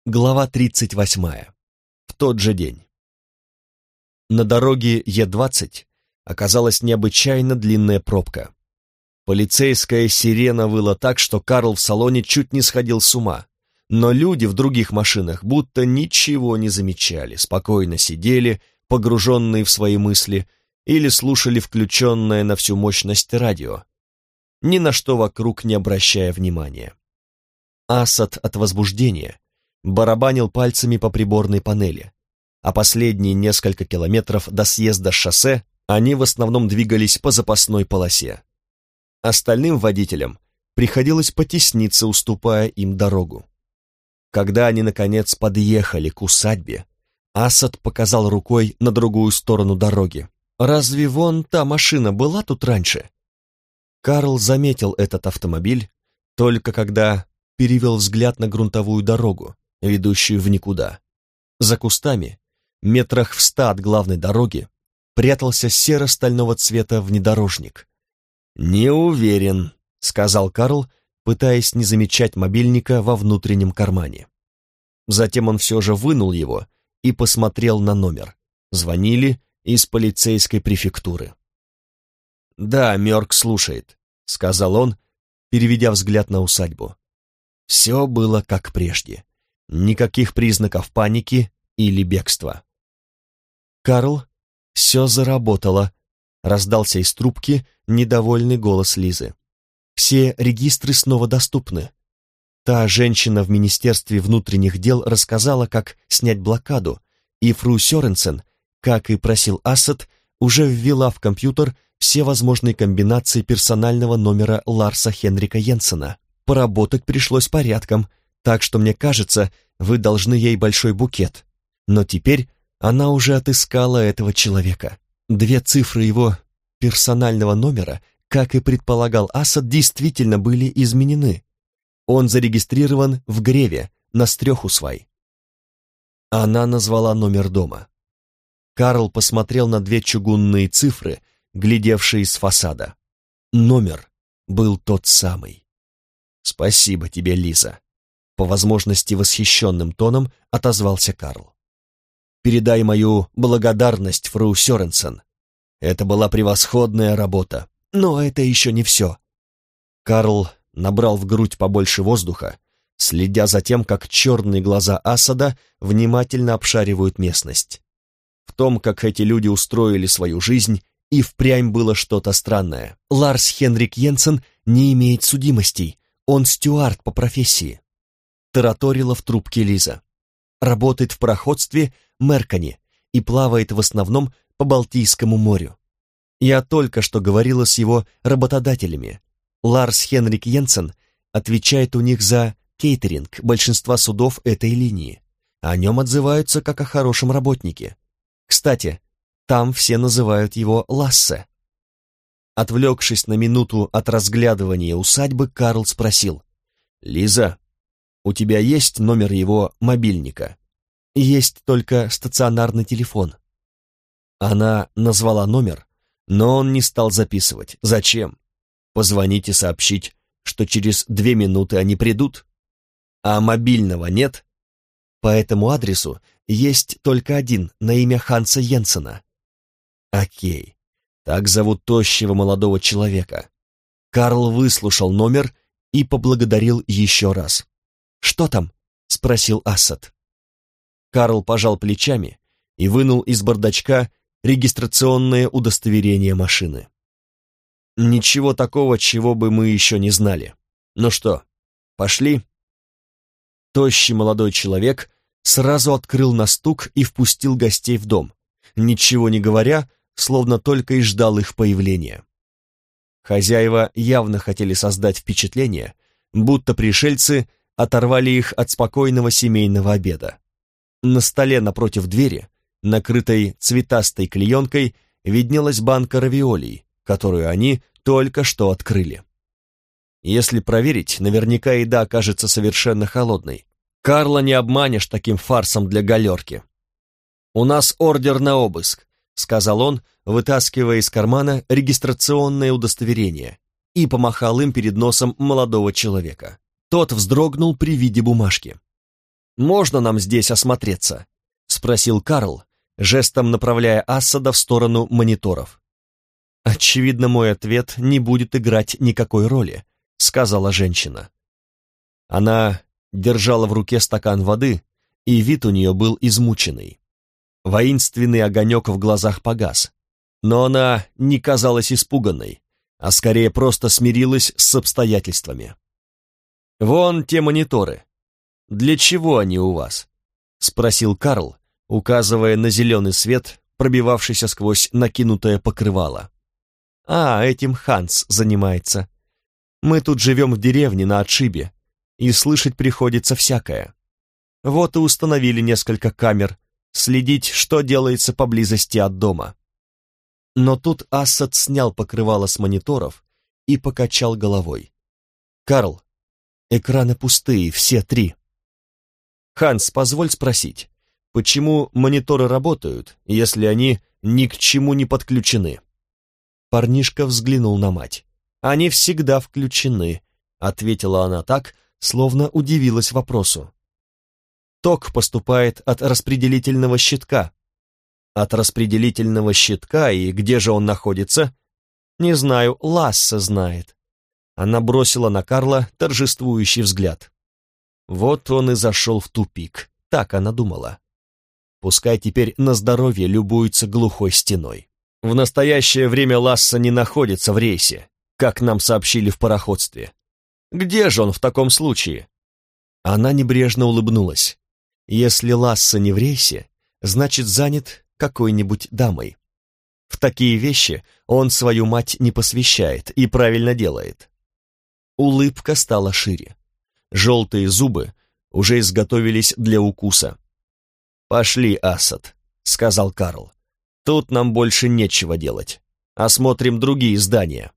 Глава 38. В тот же день. На дороге Е-20 оказалась необычайно длинная пробка. Полицейская сирена выла так, что Карл в салоне чуть не сходил с ума, но люди в других машинах будто ничего не замечали, спокойно сидели, погруженные в свои мысли, или слушали включенное на всю мощность радио, ни на что вокруг не обращая внимания. Асад от возбуждения барабанил пальцами по приборной панели, а последние несколько километров до съезда с шоссе они в основном двигались по запасной полосе. Остальным водителям приходилось потесниться, уступая им дорогу. Когда они, наконец, подъехали к усадьбе, Асад показал рукой на другую сторону дороги. «Разве вон та машина была тут раньше?» Карл заметил этот автомобиль только когда перевел взгляд на грунтовую дорогу, ведущую в никуда. За кустами, метрах в 100 от главной дороги, прятался серо-стального цвета внедорожник. «Не уверен», — сказал Карл, пытаясь не замечать мобильника во внутреннем кармане. Затем он все же вынул его и посмотрел на номер. Звонили из полицейской префектуры. «Да, Мёрк слушает», — сказал он, переведя взгляд на усадьбу. Все было как прежде. Никаких признаков паники или бегства. «Карл, все заработало», — раздался из трубки недовольный голос Лизы. «Все регистры снова доступны. Та женщина в Министерстве внутренних дел рассказала, как снять блокаду, и фру Сёренсен, как и просил Асад, уже ввела в компьютер все возможные комбинации персонального номера Ларса Хенрика Йенсена. Поработать пришлось порядком, так что, мне кажется, вы должны ей большой букет. Но теперь она уже отыскала этого человека. 2 цифры его персонального номера, как и предполагал Асад, действительно были изменены. Он зарегистрирован в Греве, на Стрёхусвай». Она назвала номер дома. Карл посмотрел на 2 чугунные цифры, глядевшие с фасада. Номер был тот самый. «Спасибо тебе, Лиза», — по возможности восхищенным тоном отозвался Карл. «Передай мою благодарность фру Сёренсен. Это была превосходная работа, но это еще не все». Карл набрал в грудь побольше воздуха, следя за тем, как черные глаза Асада внимательно обшаривают местность. В том, как эти люди устроили свою жизнь, и впрямь было что-то странное. Ларс Хенрик Йенсен не имеет судимостей. Он стюард по профессии», — тараторила в трубке Лиза. «Работает в пароходстве Меркани и плавает в основном по Балтийскому морю. Я только что говорила с его работодателями. Ларс Хенрик Йенсен отвечает у них за кейтеринг большинства судов этой линии. О нем отзываются как о хорошем работнике. Кстати, там все называют его Лассе». Отвлекшись на минуту от разглядывания усадьбы, Карл спросил: «Лиза, у тебя есть номер его мобильника?» «Есть только стационарный телефон». Она назвала номер, но он не стал записывать. «Зачем? Позвонить и сообщить, что через 2 минуты они придут? А мобильного нет?» «По этому адресу есть только один, на имя Ханса Йенсена». «Окей. Так зовут тощего молодого человека». Карл выслушал номер и поблагодарил еще раз. «Что там?» — спросил Асад. Карл пожал плечами и вынул из бардачка регистрационное удостоверение машины. «Ничего такого, чего бы мы еще не знали. Ну что, пошли?» Тощий молодой человек сразу открыл на стук и впустил гостей в дом, ничего не говоря, словно только и ждал их появления. Хозяева явно хотели создать впечатление, будто пришельцы оторвали их от спокойного семейного обеда. На столе напротив двери, накрытой цветастой клеенкой, виднелась банка равиолей, которую они только что открыли. Если проверить, наверняка еда окажется совершенно холодной. Карла не обманешь таким фарсом для галерки. «У нас ордер на обыск», — сказал он, вытаскивая из кармана регистрационное удостоверение, и помахал им перед носом молодого человека. Тот вздрогнул при виде бумажки. можно нам здесь осмотреться?» — спросил Карл, жестом направляя Ассада в сторону мониторов. «Очевидно, мой ответ не будет играть никакой роли», — сказала женщина. Она держала в руке стакан воды, и вид у нее был измученный. Воинственный огонек в глазах погас, но она не казалась испуганной, а скорее просто смирилась с обстоятельствами. «Вон те мониторы. Для чего они у вас?» — спросил Карл, указывая на зеленый свет, пробивавшийся сквозь накинутое покрывало. Этим Ханс занимается. Мы тут живем в деревне на отшибе, и слышать приходится всякое. Вот и установили несколько камер, следить, что делается поблизости от дома». Но тут Ассад снял покрывало с мониторов и покачал головой. «Карл, экраны пустые, все 3. Ханс, позволь спросить, почему мониторы работают, если они ни к чему не подключены?» Парнишка взглянул на мать. «Они всегда включены», — ответила она так, словно удивилась вопросу. «Ток поступает от распределительного щитка». «От распределительного щитка, и где же он находится?» «Не знаю, Ласса знает». Она бросила на Карла торжествующий взгляд. Вот он и зашел в тупик, так она думала. Пускай теперь на здоровье любуется глухой стеной. В настоящее время Ласса не находится в рейсе, как нам сообщили в пароходстве. Где же он в таком случае? Она небрежно улыбнулась. Если Ласса не в рейсе, значит занят какой-нибудь дамой. В такие вещи он свою мать не посвящает и правильно делает. Улыбка стала шире. Желтые зубы уже изготовились для укуса. «Пошли, Ассад», — сказал Карл. «Тут нам больше нечего делать. Осмотрим другие здания».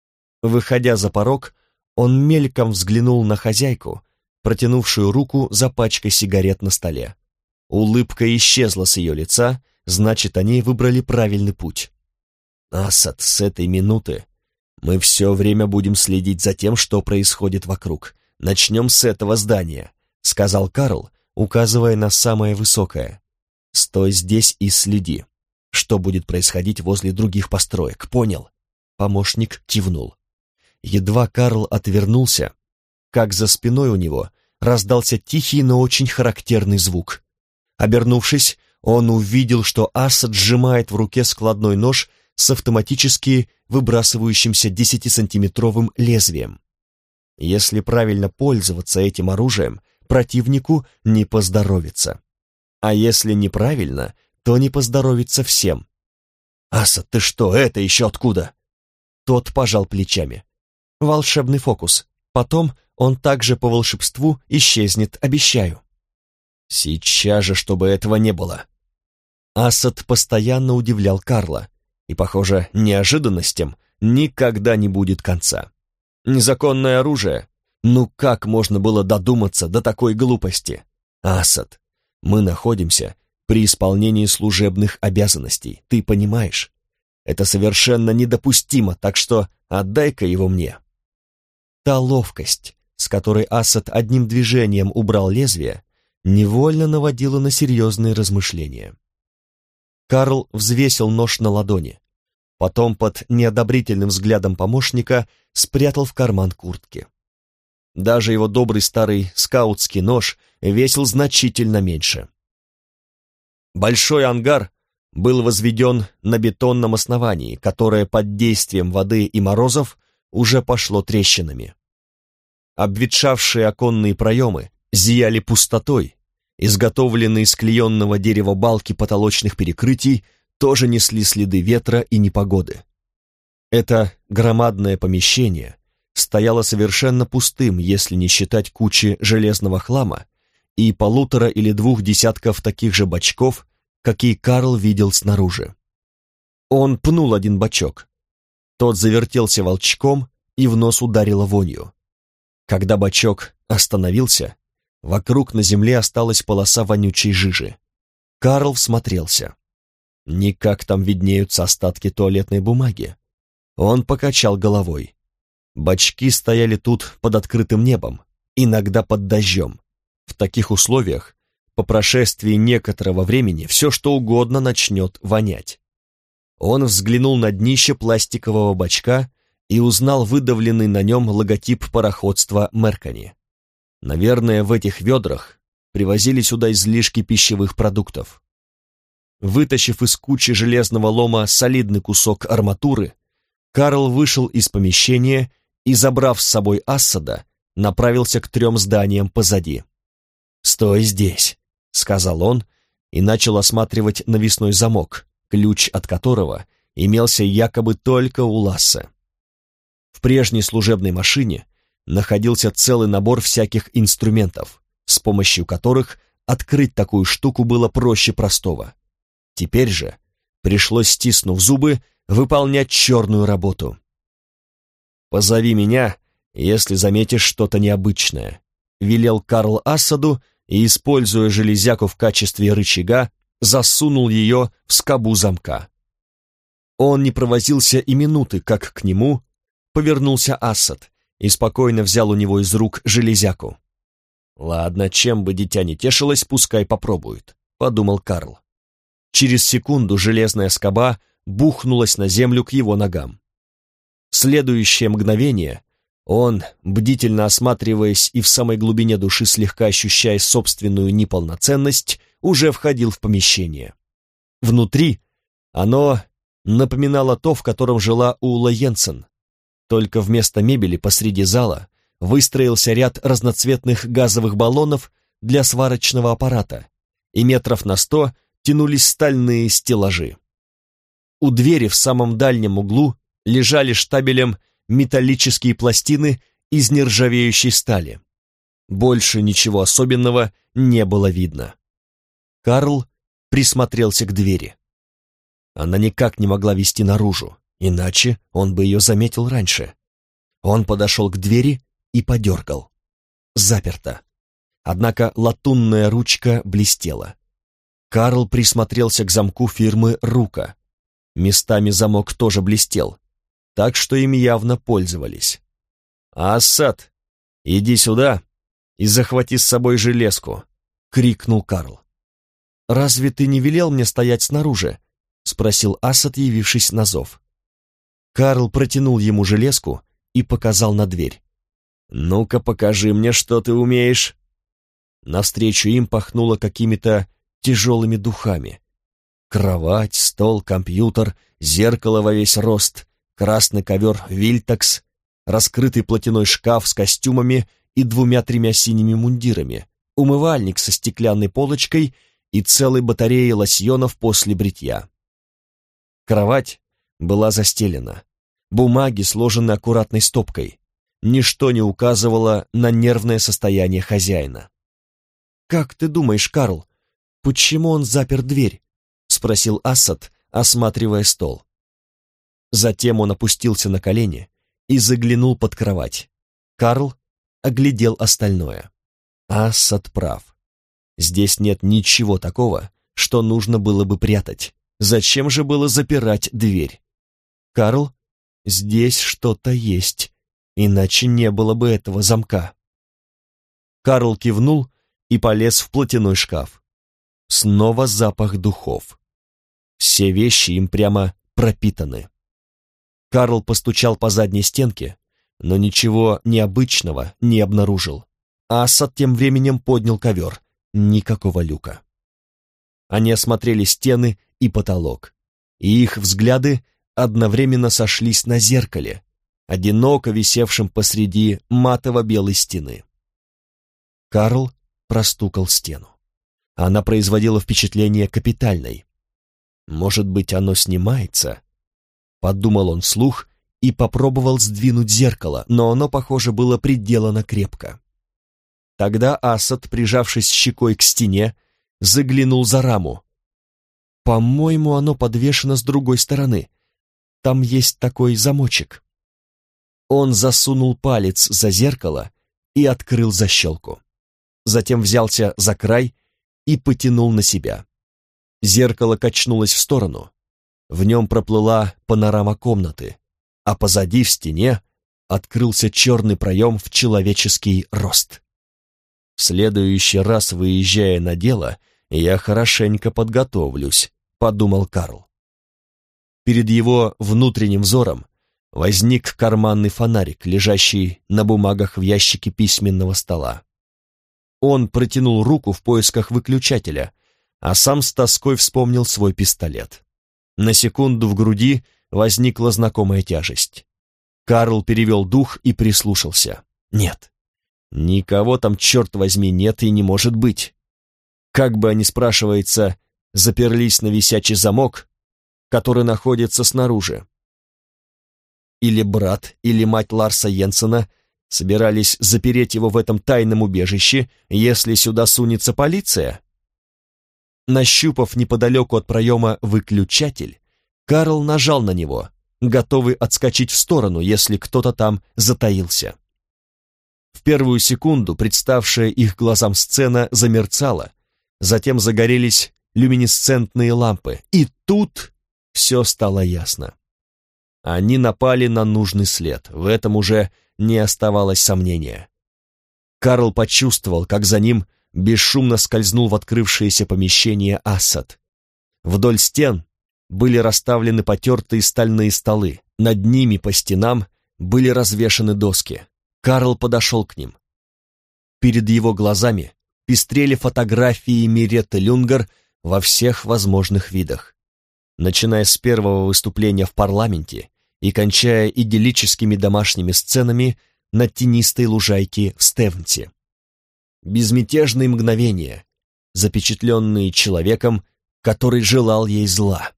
Выходя за порог, он мельком взглянул на хозяйку, протянувшую руку за пачкой сигарет на столе. Улыбка исчезла с ее лица, значит, они выбрали правильный путь. «Ассад, с этой минуты мы все время будем следить за тем, что происходит вокруг. Начнем с этого здания», — сказал Карл, указывая на самое высокое. «Стой здесь и следи. Что будет происходить возле других построек, понял?» Помощник кивнул. Едва Карл отвернулся, как за спиной у него раздался тихий, но очень характерный звук. Обернувшись, он увидел, что Ассад сжимает в руке складной нож с автоматически выбрасывающимся 10-сантиметровым лезвием. Если правильно пользоваться этим оружием, противнику не поздоровится. А если неправильно, то не поздоровится всем. «Ассад, ты что, это еще откуда?» Тот пожал плечами. «Волшебный фокус. Потом он также по волшебству исчезнет, обещаю». «Сейчас же, чтобы этого не было». Ассад постоянно удивлял Карла, и, похоже, неожиданностям никогда не будет конца. Незаконное оружие? Ну как можно было додуматься до такой глупости? Ассад, мы находимся при исполнении служебных обязанностей, ты понимаешь? Это совершенно недопустимо, так что отдай-ка его мне». Та ловкость, с которой Ассад одним движением убрал лезвие, невольно наводила на серьезные размышления. Карл взвесил нож на ладони, потом под неодобрительным взглядом помощника спрятал в карман куртки. Даже его добрый старый скаутский нож весил значительно меньше. Большой ангар был возведен на бетонном основании, которое под действием воды и морозов уже пошло трещинами. Обветшавшие оконные проемы зияли пустотой, изготовленные из клеенного дерева балки потолочных перекрытий тоже несли следы ветра и непогоды. Это громадное помещение стояло совершенно пустым, если не считать кучи железного хлама и 1,5 или 2 десятков таких же бачков, какие Карл видел снаружи. Он пнул один бачок. Тот завертелся волчком, и в нос ударило вонью. Когда бачок остановился, вокруг на земле осталась полоса вонючей жижи. Карл всмотрелся. Никак там виднеются остатки туалетной бумаги. Он покачал головой. Бачки стояли тут под открытым небом, иногда под дождем. В таких условиях по прошествии некоторого времени все что угодно начнет вонять. Он взглянул на днище пластикового бачка и узнал выдавленный на нем логотип пароходства Меркани. Наверное, в этих ведрах привозили сюда излишки пищевых продуктов. Вытащив из кучи железного лома солидный кусок арматуры, Карл вышел из помещения и, забрав с собой Ассада, направился к 3 зданиям позади. «Стой здесь», — сказал он и начал осматривать навесной замок, ключ от которого имелся якобы только у Лассе. В прежней служебной машине находился целый набор всяких инструментов, с помощью которых открыть такую штуку было проще простого. Теперь же пришлось, стиснув зубы, выполнять черную работу. «Позови меня, если заметишь что-то необычное», — велел Карл Ассаду и, используя железяку в качестве рычага, засунул ее в скобу замка. Он не провозился и минуты, как к нему повернулся Ассад и спокойно взял у него из рук железяку. «Ладно, чем бы дитя не тешилось, пускай попробует», — подумал Карл. Через секунду железная скоба бухнулась на землю к его ногам. В следующее мгновение он, бдительно осматриваясь и в самой глубине души слегка ощущая собственную неполноценность, уже входил в помещение. Внутри оно напоминало то, в котором жила Ула Йенсен, только вместо мебели посреди зала выстроился ряд разноцветных газовых баллонов для сварочного аппарата, и метров на 100 тянулись стальные стеллажи. У двери в самом дальнем углу лежали штабелем металлические пластины из нержавеющей стали. Больше ничего особенного не было видно. Карл присмотрелся к двери. Она никак не могла вести наружу, иначе он бы ее заметил раньше. Он подошел к двери и подергал. Заперто. Однако латунная ручка блестела. Карл присмотрелся к замку фирмы «Рука». Местами замок тоже блестел, так что им явно пользовались. «Ассад, иди сюда и захвати с собой железку», — крикнул Карл. «Разве ты не велел мне стоять снаружи?» — спросил Ассад, явившись на зов. Карл протянул ему железку и показал на дверь. «Ну-ка, покажи мне, что ты умеешь». Навстречу им пахнуло какими-то тяжелыми духами. Кровать, стол, компьютер, зеркало во весь рост, красный ковер Вильтекс, раскрытый платяной шкаф с костюмами и 2-3 синими мундирами, умывальник со стеклянной полочкой и целой батареей лосьонов после бритья. Кровать была застелена, бумаги сложены аккуратной стопкой. Ничто не указывало на нервное состояние хозяина. «Как ты думаешь, Карл, почему он запер дверь?» — спросил Ассад, осматривая стол. Затем он опустился на колени и заглянул под кровать. Карл оглядел остальное. Ассад прав. Здесь нет ничего такого, что нужно было бы прятать. Зачем же было запирать дверь? Карл, здесь что-то есть, иначе не было бы этого замка. Карл кивнул и полез в платяной шкаф. Снова запах духов. Все вещи им прямо пропитаны. Карл постучал по задней стенке, но ничего необычного не обнаружил. Ассад тем временем поднял ковер. Никакого люка. Они осмотрели стены и потолок, и их взгляды одновременно сошлись на зеркале, одиноко висевшем посреди матово-белой стены. Карл простукал стену. Она производила впечатление капитальной. «Может быть, оно снимается?» Подумал он вслух и попробовал сдвинуть зеркало, но оно, похоже, было приделано крепко. Тогда Ассад, прижавшись щекой к стене, заглянул за раму. «По-моему, оно подвешено с другой стороны. Там есть такой замочек». Он засунул палец за зеркало и открыл защелку. Затем взялся за край и потянул на себя. Зеркало качнулось в сторону. В нем проплыла панорама комнаты, а позади в стене открылся черный проем в человеческий рост. В следующий раз, выезжая на дело, я хорошенько подготовлюсь, подумал Карл. Перед его внутренним взором возник карманный фонарик, лежащий на бумагах в ящике письменного стола. Он протянул руку в поисках выключателя, а сам с тоской вспомнил свой пистолет. На секунду в груди возникла знакомая тяжесть. Карл перевел дух и прислушался. Нет, никого там, черт возьми, нет и не может быть. Как бы они, спрашивается, заперлись на висячий замок, который находится снаружи. Или брат, или мать Ларса Йенсена собирались запереть его в этом тайном убежище, если сюда сунется полиция? Нащупав неподалеку от проема выключатель, Карл нажал на него, готовый отскочить в сторону, если кто-то там затаился. В первую секунду представшая их глазам сцена замерцала, затем загорелись люминесцентные лампы, и тут все стало ясно. Они напали на нужный след, в этом уже не оставалось сомнения. Карл почувствовал, как за ним бесшумно скользнул в открывшееся помещение Ассад. Вдоль стен были расставлены потертые стальные столы, над ними по стенам были развешаны доски. Карл подошел к ним. Перед его глазами пестрели фотографии Миретты Люнгер во всех возможных видах, начиная с первого выступления в парламенте и кончая идиллическими домашними сценами на тенистой лужайке в Стевнте. Безмятежные мгновения, запечатленные человеком, который желал ей зла.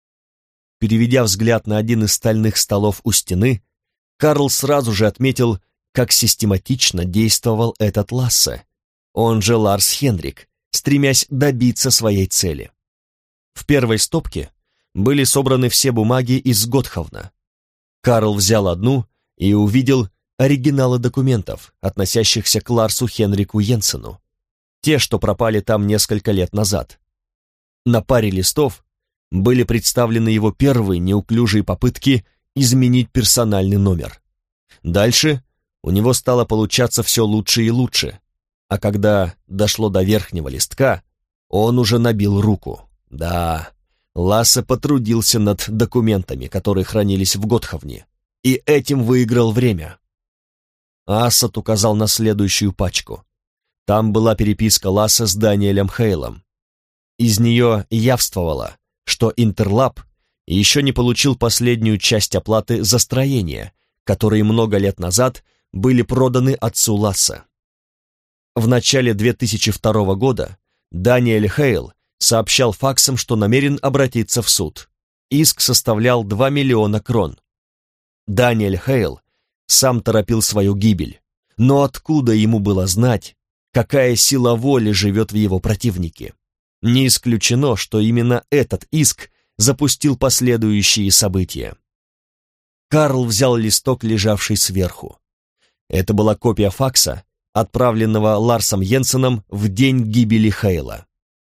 Переведя взгляд на один из стальных столов у стены, Карл сразу же отметил, как систематично действовал этот Лассе, он же Ларс Хенрик, стремясь добиться своей цели. В первой стопке были собраны все бумаги из Готховна. Карл взял одну и увидел оригиналы документов, относящихся к Ларсу Хенрику Йенсену, те, что пропали там несколько лет назад. На паре листов были представлены его первые неуклюжие попытки изменить персональный номер. Дальше у него стало получаться все лучше и лучше, а когда дошло до верхнего листка, он уже набил руку. Да, Лассе потрудился над документами, которые хранились в Готховне, и этим выиграл время. Ассад указал на следующую пачку. Там была переписка Лассе с Даниэлем Хейлом. Из нее явствовало, что Интерлаб еще не получил последнюю часть оплаты за строения, которые много лет назад были проданы отцу Лассе. В начале 2002 года Даниэль Хейл сообщал факсом, что намерен обратиться в суд. Иск составлял 2 миллиона крон. Даниэль Хейл сам торопил свою гибель, но откуда ему было знать, какая сила воли живет в его противнике? Не исключено, что именно этот иск запустил последующие события. Карл взял листок, лежавший сверху. Это была копия факса, отправленного Ларсом Йенсеном в день гибели Хейла.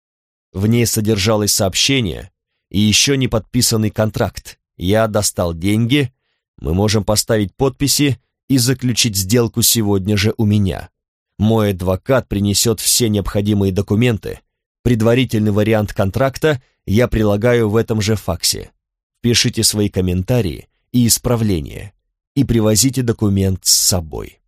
В ней содержалось сообщение и еще не подписанный контракт. Я достал деньги, мы можем поставить подписи и заключить сделку сегодня же у меня. Мой адвокат принесет все необходимые документы. Предварительный вариант контракта я прилагаю в этом же факсе. Пишите свои комментарии и исправления и привозите документ с собой.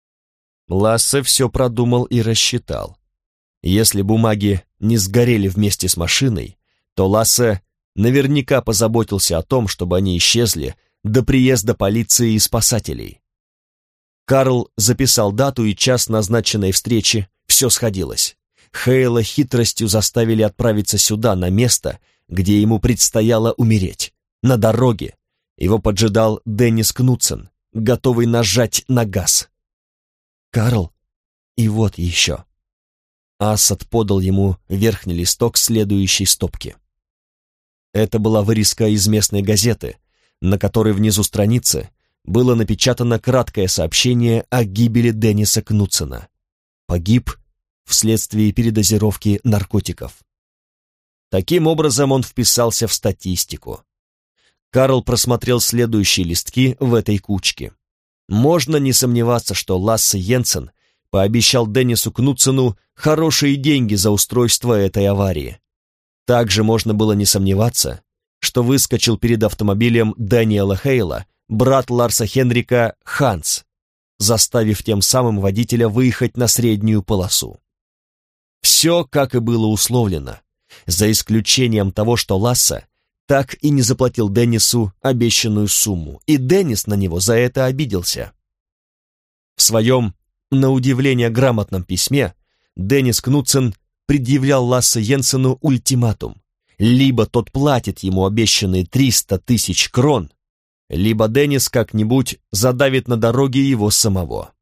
Лассе все продумал и рассчитал. Если бумаги не сгорели вместе с машиной, то Лассе наверняка позаботился о том, чтобы они исчезли до приезда полиции и спасателей. Карл записал дату и час назначенной встречи, все сходилось. Хейла хитростью заставили отправиться сюда, на место, где ему предстояло умереть. На дороге его поджидал Деннис Кнутсен, готовый нажать на газ. «Карл, и вот еще». Ассад подал ему верхний листок следующей стопки. Это была вырезка из местной газеты, на которой внизу страницы было напечатано краткое сообщение о гибели Денниса Кнутсена. Погиб вследствие передозировки наркотиков. Таким образом он вписался в статистику. Карл просмотрел следующие листки в этой кучке. Можно не сомневаться, что Лассе Йенсен пообещал Деннису Кнутсену хорошие деньги за устройство этой аварии. Также можно было не сомневаться, что выскочил перед автомобилем Дэниела Хейла брат Ларса Хенрика Ханс, заставив тем самым водителя выехать на среднюю полосу. Все, как и было условлено, за исключением того, что Лассе так и не заплатил Деннису обещанную сумму, и Деннис на него за это обиделся. В своем, на удивление, грамотном письме Деннис Кнутсен предъявлял Лассе Йенсену ультиматум: либо тот платит ему обещанные 300 тысяч крон, либо Деннис как-нибудь задавит на дороге его самого.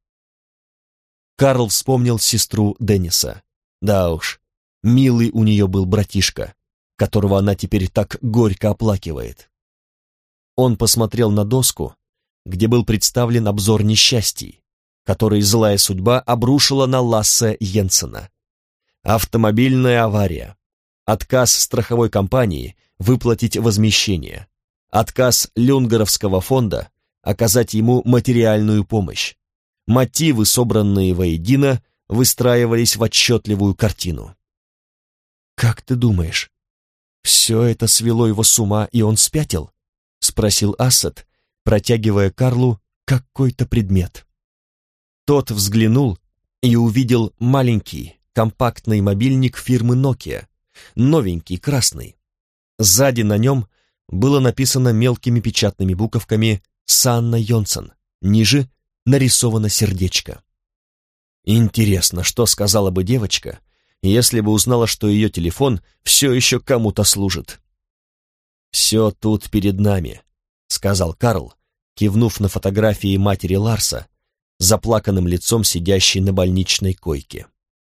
Карл вспомнил сестру Денниса. Да уж, милый у нее был братишка, которого она теперь так горько оплакивает. Он посмотрел на доску, где был представлен обзор несчастий, которые злая судьба обрушила на Лассе Йенсена. Автомобильная авария, отказ страховой компании выплатить возмещение, отказ Люнгеровского фонда оказать ему материальную помощь. Мотивы, собранные воедино, выстраивались в отчетливую картину. «Как ты думаешь, все это свело его с ума, и он спятил?» — спросил Ассад, протягивая Карлу какой-то предмет. Тот взглянул и увидел маленький, компактный мобильник фирмы Nokia, новенький, красный. Сзади на нем было написано мелкими печатными буковками «Санна Йонсен», ниже нарисовано сердечко. Интересно, что сказала бы девочка, если бы узнала, что ее телефон все еще кому-то служит. «Все тут перед нами», — сказал Карл, кивнув на фотографии матери Ларса, заплаканным лицом сидящей на больничной койке.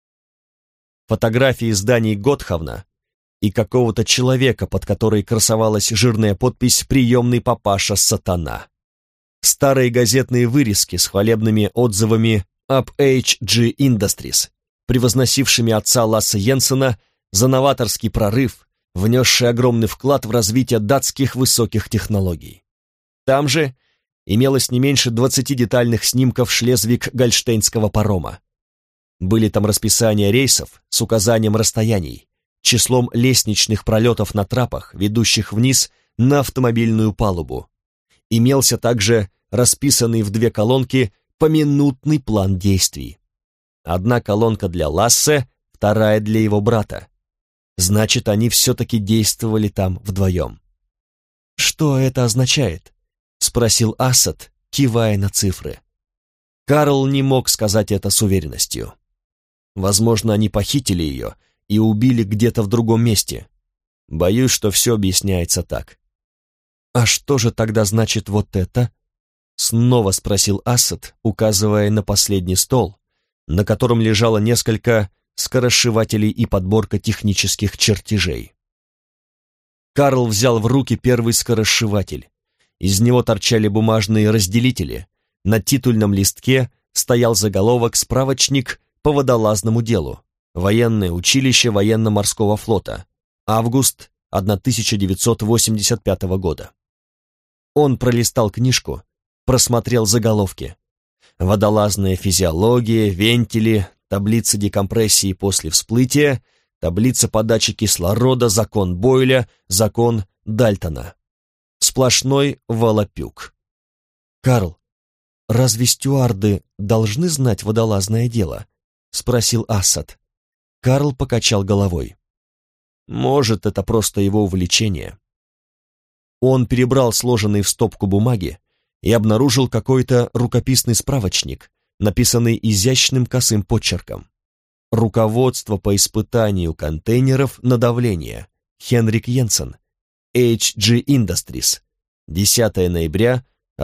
Фотографии зданий Готхавна и какого-то человека, под которой красовалась жирная подпись «Приемный папаша Сатана». Старые газетные вырезки с хвалебными отзывами об HG Industries, превозносившими отца Лассе Йенсена за новаторский прорыв, внесший огромный вклад в развитие датских высоких технологий. Там же имелось не меньше 20 детальных снимков Шлезвиг-Гольштейнского парома. Были там расписания рейсов с указанием расстояний, числом лестничных пролетов на трапах, ведущих вниз на автомобильную палубу. Имелся также расписанный в 2 колонки поминутный план действий. Одна колонка для Лассе, вторая для его брата. Значит, они все-таки действовали там вдвоем. «Что это означает?» — спросил Ассад, кивая на цифры. Карл не мог сказать это с уверенностью. Возможно, они похитили ее и убили где-то в другом месте. Боюсь, что все объясняется так. «А что же тогда значит вот это?» — снова спросил Ассад, указывая на последний стол, на котором лежало несколько скоросшивателей и подборка технических чертежей. Карл взял в руки первый скоросшиватель. Из него торчали бумажные разделители. На титульном листке стоял заголовок «Справочник по водолазному делу. Военное училище военно-морского флота. Август 1985 года». Он пролистал книжку, просмотрел заголовки. Водолазная физиология, вентили, таблица декомпрессии после всплытия, таблица подачи кислорода, закон Бойля, закон Дальтона. Сплошной волопюк. «Карл, разве стюарды должны знать водолазное дело?» — спросил Ассад. Карл покачал головой. «Может, это просто его увлечение». Он перебрал сложенные в стопку бумаги и обнаружил какой-то рукописный справочник, написанный изящным косым почерком. «Руководство по испытанию контейнеров на давление. Хенрик Йенсен. HG Industries. 10 ноября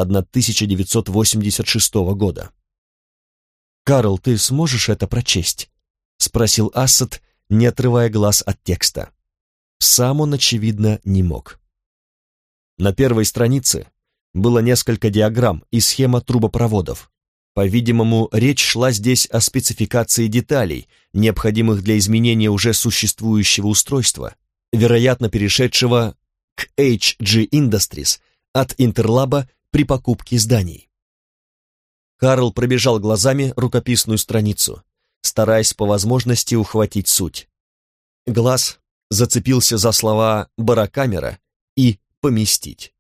1986 года». «Карл, ты сможешь это прочесть?» — спросил Ассад, не отрывая глаз от текста. Сам он, очевидно, не мог. На первой странице было несколько диаграмм и схема трубопроводов. По-видимому, речь шла здесь о спецификации деталей, необходимых для изменения уже существующего устройства, вероятно, перешедшего к HG Industries от Интерлаба при покупке зданий. Карл пробежал глазами рукописную страницу, стараясь по возможности ухватить суть. Глаз зацепился за слова «барокамера» и «поместить».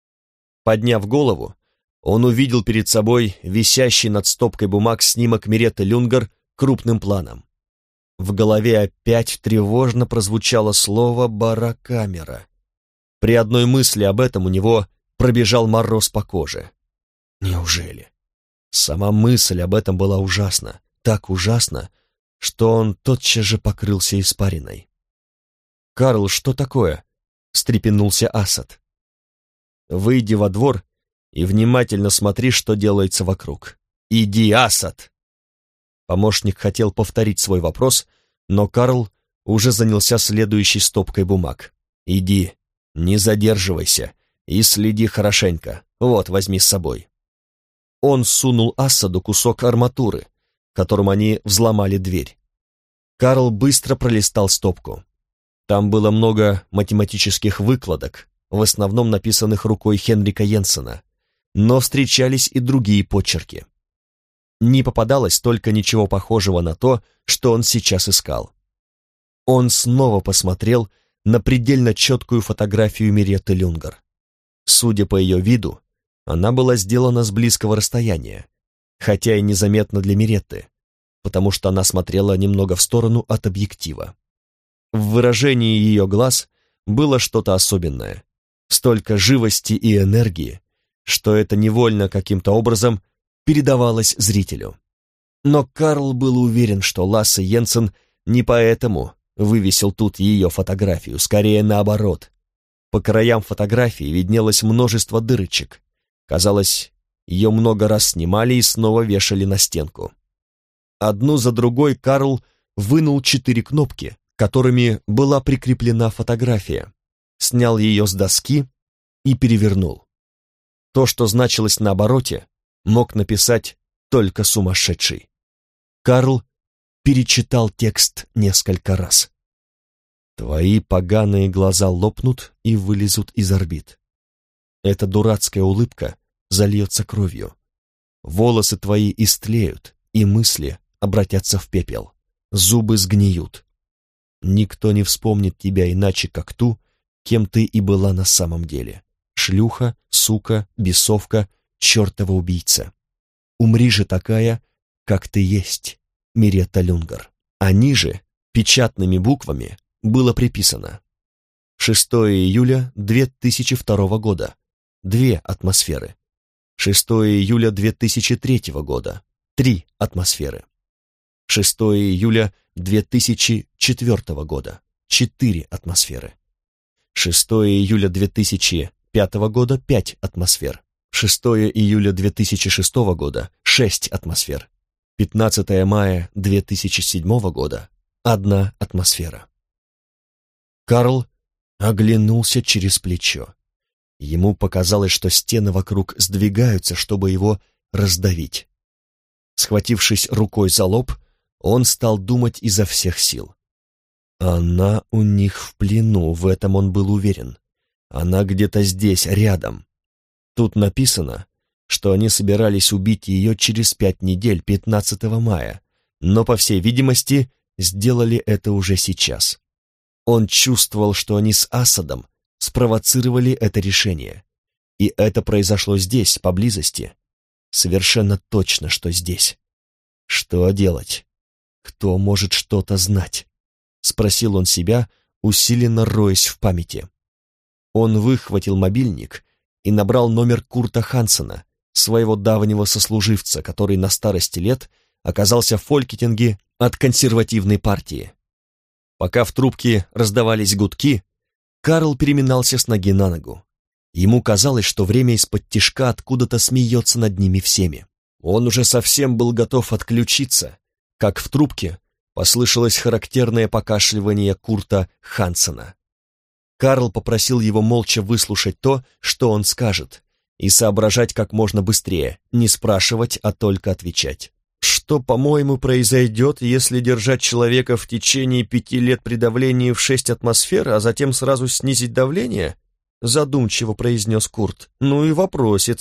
Подняв голову, он увидел перед собой висящий над стопкой бумаг снимок Миретты Люнгер крупным планом. В голове опять тревожно прозвучало слово «барокамера». При одной мысли об этом у него пробежал мороз по коже. Неужели? Сама мысль об этом была ужасна, так ужасна, что он тотчас же покрылся испариной. «Карл, что такое?» — встрепенулся Асад. «Выйди во двор и внимательно смотри, что делается вокруг. Иди, Асад!» Помощник хотел повторить свой вопрос, но Карл уже занялся следующей стопкой бумаг. «Иди, не задерживайся и следи хорошенько. Вот, возьми с собой». Он сунул Асаду кусок арматуры, которым они взломали дверь. Карл быстро пролистал стопку. Там было много математических выкладок, в основном написанных рукой Хенрика Йенсена, но встречались и другие почерки. Не попадалось только ничего похожего на то, что он сейчас искал. Он снова посмотрел на предельно четкую фотографию Миретты Люнгер. Судя по ее виду, она была сделана с близкого расстояния, хотя и незаметно для Миретты, потому что она смотрела немного в сторону от объектива. В выражении ее глаз было что-то особенное, столько живости и энергии, что это невольно каким-то образом передавалось зрителю. Но Карл был уверен, что Лассе Йенсен не поэтому вывесил тут ее фотографию, скорее наоборот. По краям фотографии виднелось множество дырочек. Казалось, ее много раз снимали и снова вешали на стенку. Одну за другой Карл вынул 4 кнопки, которыми была прикреплена фотография, снял ее с доски и перевернул. То, что значилось на обороте, мог написать только сумасшедший. Карл перечитал текст несколько раз. «Твои поганые глаза лопнут и вылезут из орбит. Эта дурацкая улыбка зальется кровью. Волосы твои истлеют, и мысли обратятся в пепел. Зубы сгниют. Никто не вспомнит тебя иначе, как ту, кем ты и была на самом деле. Шлюха, сука, бесовка, чертова убийца. Умри же такая, как ты есть, Миретта Люнгер». А ниже, печатными буквами, было приписано: 6 июля 2002 года, 2 атмосферы. 6 июля 2003 года, 3 атмосферы. 6 июля 2004 года, 4 атмосферы. 6 июля 2005 года, 5 атмосфер. 6 июля 2006 года, 6 атмосфер. 15 мая 2007 года, 1 атмосфера. Карл оглянулся через плечо. Ему показалось, что стены вокруг сдвигаются, чтобы его раздавить. Схватившись рукой за лоб, он стал думать изо всех сил. Она у них в плену, в этом он был уверен. Она где-то здесь, рядом. Тут написано, что они собирались убить ее через 5 недель, 15 мая, но, по всей видимости, сделали это уже сейчас. Он чувствовал, что они с Асадом спровоцировали это решение. И это произошло здесь, поблизости. Совершенно точно, что здесь. Что делать? Кто может что-то знать? Спросил он себя, усиленно роясь в памяти. Он выхватил мобильник и набрал номер Курта Хансена, своего давнего сослуживца, который на старости лет оказался в Фолькетинге от консервативной партии. Пока в трубке раздавались гудки, Карл переминался с ноги на ногу. Ему казалось, что время из-под тишка откуда-то смеется над ними всеми. Он уже совсем был готов отключиться, как в трубке послышалось характерное покашливание Курта Хансена. Карл попросил его молча выслушать то, что он скажет, и соображать как можно быстрее, не спрашивать, а только отвечать. «Что, по-моему, произойдет, если держать человека в течение 5 лет при давлении в 6 атмосфер, а затем сразу снизить давление?» Задумчиво произнес Курт. «Ну и вопросец.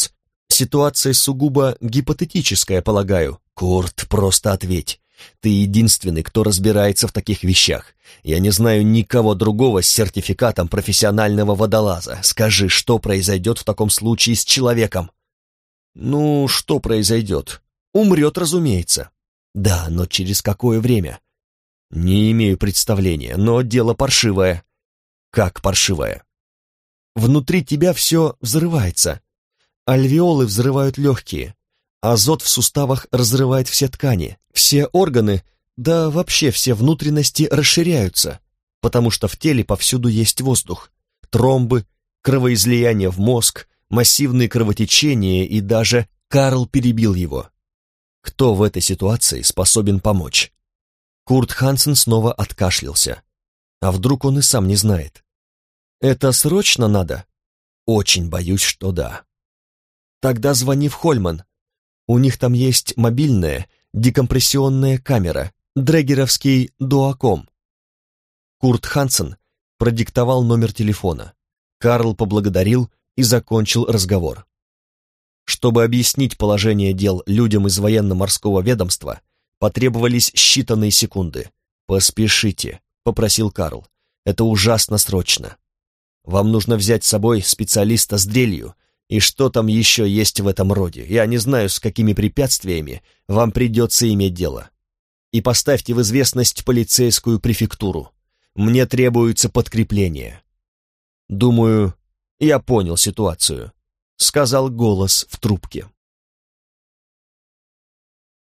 Ситуация сугубо гипотетическая, полагаю. Курт, просто ответь. Ты единственный, кто разбирается в таких вещах. Я не знаю никого другого с сертификатом профессионального водолаза. Скажи, что произойдет в таком случае с человеком? Ну, что произойдет? Умрет, разумеется. Да, но через какое время? Не имею представления, но дело паршивое. Как паршивое? Внутри тебя все взрывается. Альвеолы взрывают легкие. Азот в суставах разрывает все ткани, все органы, да вообще все внутренности расширяются, потому что в теле повсюду есть воздух. Тромбы, кровоизлияние в мозг, массивные кровотечения и даже Карл перебил его. Кто в этой ситуации способен помочь? Курт Хансен снова откашлялся. А вдруг он и сам не знает? Это срочно надо? Очень боюсь, что да. Тогда звони в Хольман. У них там есть мобильная декомпрессионная камера, дрэггеровский дуаком. Курт Хансен продиктовал номер телефона. Карл поблагодарил и закончил разговор. Чтобы объяснить положение дел людям из военно-морского ведомства, потребовались считанные секунды. «Поспешите», — попросил Карл. «Это ужасно срочно. Вам нужно взять с собой специалиста с дрелью, и что там еще есть в этом роде. Я не знаю, с какими препятствиями вам придется иметь дело. И поставьте в известность полицейскую префектуру. Мне требуется подкрепление». «Думаю, я понял ситуацию», — сказал голос в трубке.